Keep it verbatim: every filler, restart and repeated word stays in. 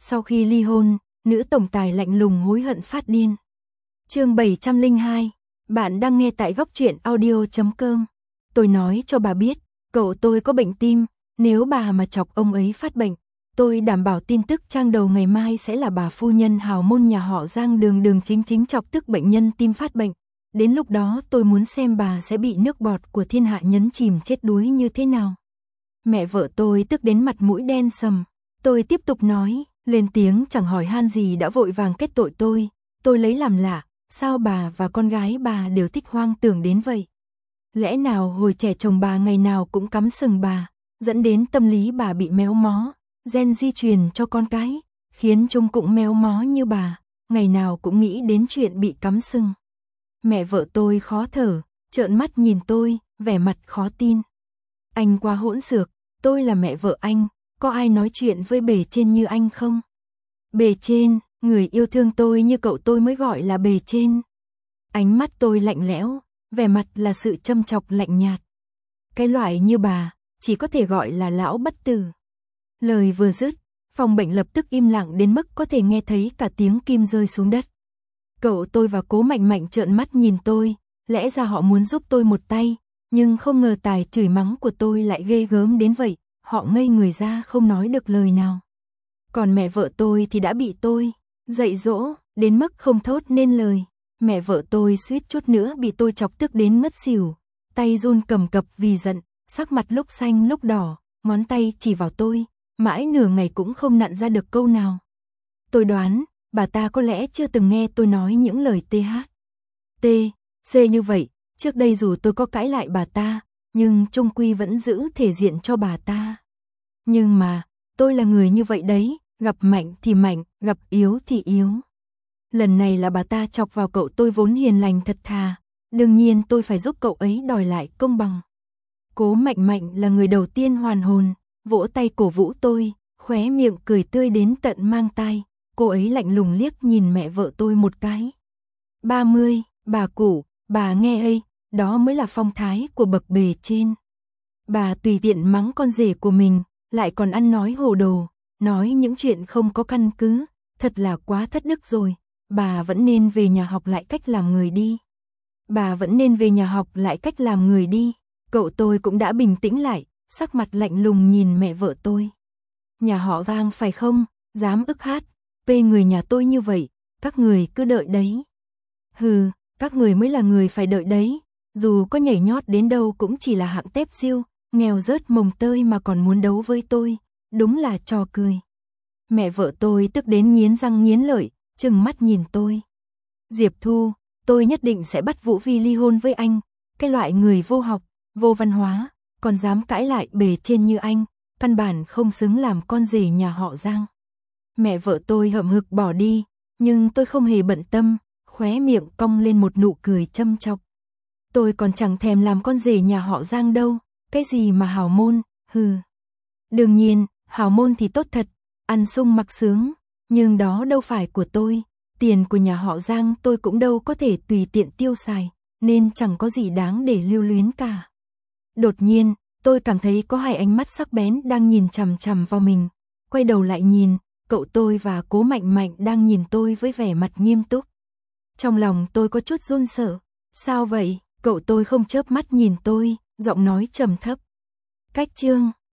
Sau khi ly hôn, nữ tổng tài lạnh lùng hối hận phát điên. Chương bảy trăm lẻ hai, bạn đang nghe tại góc truyện audio chấm com. Tôi nói cho bà biết, cậu tôi có bệnh tim, nếu bà mà chọc ông ấy phát bệnh, tôi đảm bảo tin tức trang đầu ngày mai sẽ là bà phu nhân hào môn nhà họ Giang đường đường chính chính chọc tức bệnh nhân tim phát bệnh. Đến lúc đó tôi muốn xem bà sẽ bị nước bọt của thiên hạ nhấn chìm chết đuối như thế nào. Mẹ vợ tôi tức đến mặt mũi đen sầm. Tôi tiếp tục nói, lên tiếng chẳng hỏi han gì đã vội vàng kết tội tôi. Tôi lấy làm lạ, sao bà và con gái bà đều thích hoang tưởng đến vậy? Lẽ nào hồi trẻ chồng bà ngày nào cũng cắm sừng bà, dẫn đến tâm lý bà bị méo mó, gen di truyền cho con cái, khiến chúng cũng méo mó như bà, ngày nào cũng nghĩ đến chuyện bị cắm sừng. Mẹ vợ tôi khó thở, trợn mắt nhìn tôi, vẻ mặt khó tin. Anh quá hỗn xược, tôi là mẹ vợ anh, có ai nói chuyện với bề trên như anh không? Bề trên, người yêu thương tôi như cậu tôi mới gọi là bề trên. Ánh mắt tôi lạnh lẽo, vẻ mặt là sự châm chọc lạnh nhạt. Cái loại như bà, chỉ có thể gọi là lão bất tử. Lời vừa dứt, phòng bệnh lập tức im lặng đến mức có thể nghe thấy cả tiếng kim rơi xuống đất. Cậu tôi và Cố Mạnh Mạnh trợn mắt nhìn tôi, lẽ ra họ muốn giúp tôi một tay, nhưng không ngờ tài chửi mắng của tôi lại ghê gớm đến vậy, họ ngây người ra không nói được lời nào. Còn mẹ vợ tôi thì đã bị tôi dạy dỗ, đến mức không thốt nên lời. Mẹ vợ tôi suýt chút nữa bị tôi chọc tức đến ngất xỉu, tay run cầm cập vì giận, sắc mặt lúc xanh lúc đỏ, ngón tay chỉ vào tôi, mãi nửa ngày cũng không nặn ra được câu nào. Tôi đoán, bà ta có lẽ chưa từng nghe tôi nói những lời tê hát, tê, xê như vậy, trước đây dù tôi có cãi lại bà ta, nhưng chung quy vẫn giữ thể diện cho bà ta. Nhưng mà, tôi là người như vậy đấy, gặp mạnh thì mạnh, gặp yếu thì yếu. Lần này là bà ta chọc vào cậu tôi vốn hiền lành thật thà, đương nhiên tôi phải giúp cậu ấy đòi lại công bằng. Cố Mạnh Mạnh là người đầu tiên hoàn hồn, vỗ tay cổ vũ tôi, khóe miệng cười tươi đến tận mang tai, cô ấy lạnh lùng liếc nhìn mẹ vợ tôi một cái. ba mươi, bà cụ, bà nghe ấy, đó mới là phong thái của bậc bề trên. Bà tùy tiện mắng con rể của mình, lại còn ăn nói hồ đồ, nói những chuyện không có căn cứ, thật là quá thất đức rồi. Bà vẫn nên về nhà học lại cách làm người đi. Bà vẫn nên về nhà học lại cách làm người đi. Cậu tôi cũng đã bình tĩnh lại, sắc mặt lạnh lùng nhìn mẹ vợ tôi. Nhà họ Giang phải không, dám ức hát, bê người nhà tôi như vậy, các người cứ đợi đấy. Hừ, các người mới là người phải đợi đấy, dù có nhảy nhót đến đâu cũng chỉ là hạng tép diêu, nghèo rớt mồng tơi mà còn muốn đấu với tôi, đúng là trò cười. Mẹ vợ tôi tức đến nghiến răng nghiến lợi, trừng mắt nhìn tôi. Diệp Thu, tôi nhất định sẽ bắt Vũ Vi ly hôn với anh, cái loại người vô học, vô văn hóa, còn dám cãi lại bề trên như anh, căn bản không xứng làm con rể nhà họ Giang. Mẹ vợ tôi hậm hực bỏ đi, nhưng tôi không hề bận tâm, khóe miệng cong lên một nụ cười châm chọc. Tôi còn chẳng thèm làm con rể nhà họ Giang đâu, cái gì mà hào môn, hừ. Đương nhiên, hào môn thì tốt thật, ăn sung mặc sướng, nhưng đó đâu phải của tôi, tiền của nhà họ Giang tôi cũng đâu có thể tùy tiện tiêu xài, nên chẳng có gì đáng để lưu luyến cả. Đột nhiên, tôi cảm thấy có hai ánh mắt sắc bén đang nhìn chằm chằm vào mình, quay đầu lại nhìn, cậu tôi và Cố Mạnh Mạnh đang nhìn tôi với vẻ mặt nghiêm túc. Trong lòng tôi có chút run sợ, sao vậy? Cậu tôi không chớp mắt nhìn tôi, giọng nói trầm thấp. Cách chương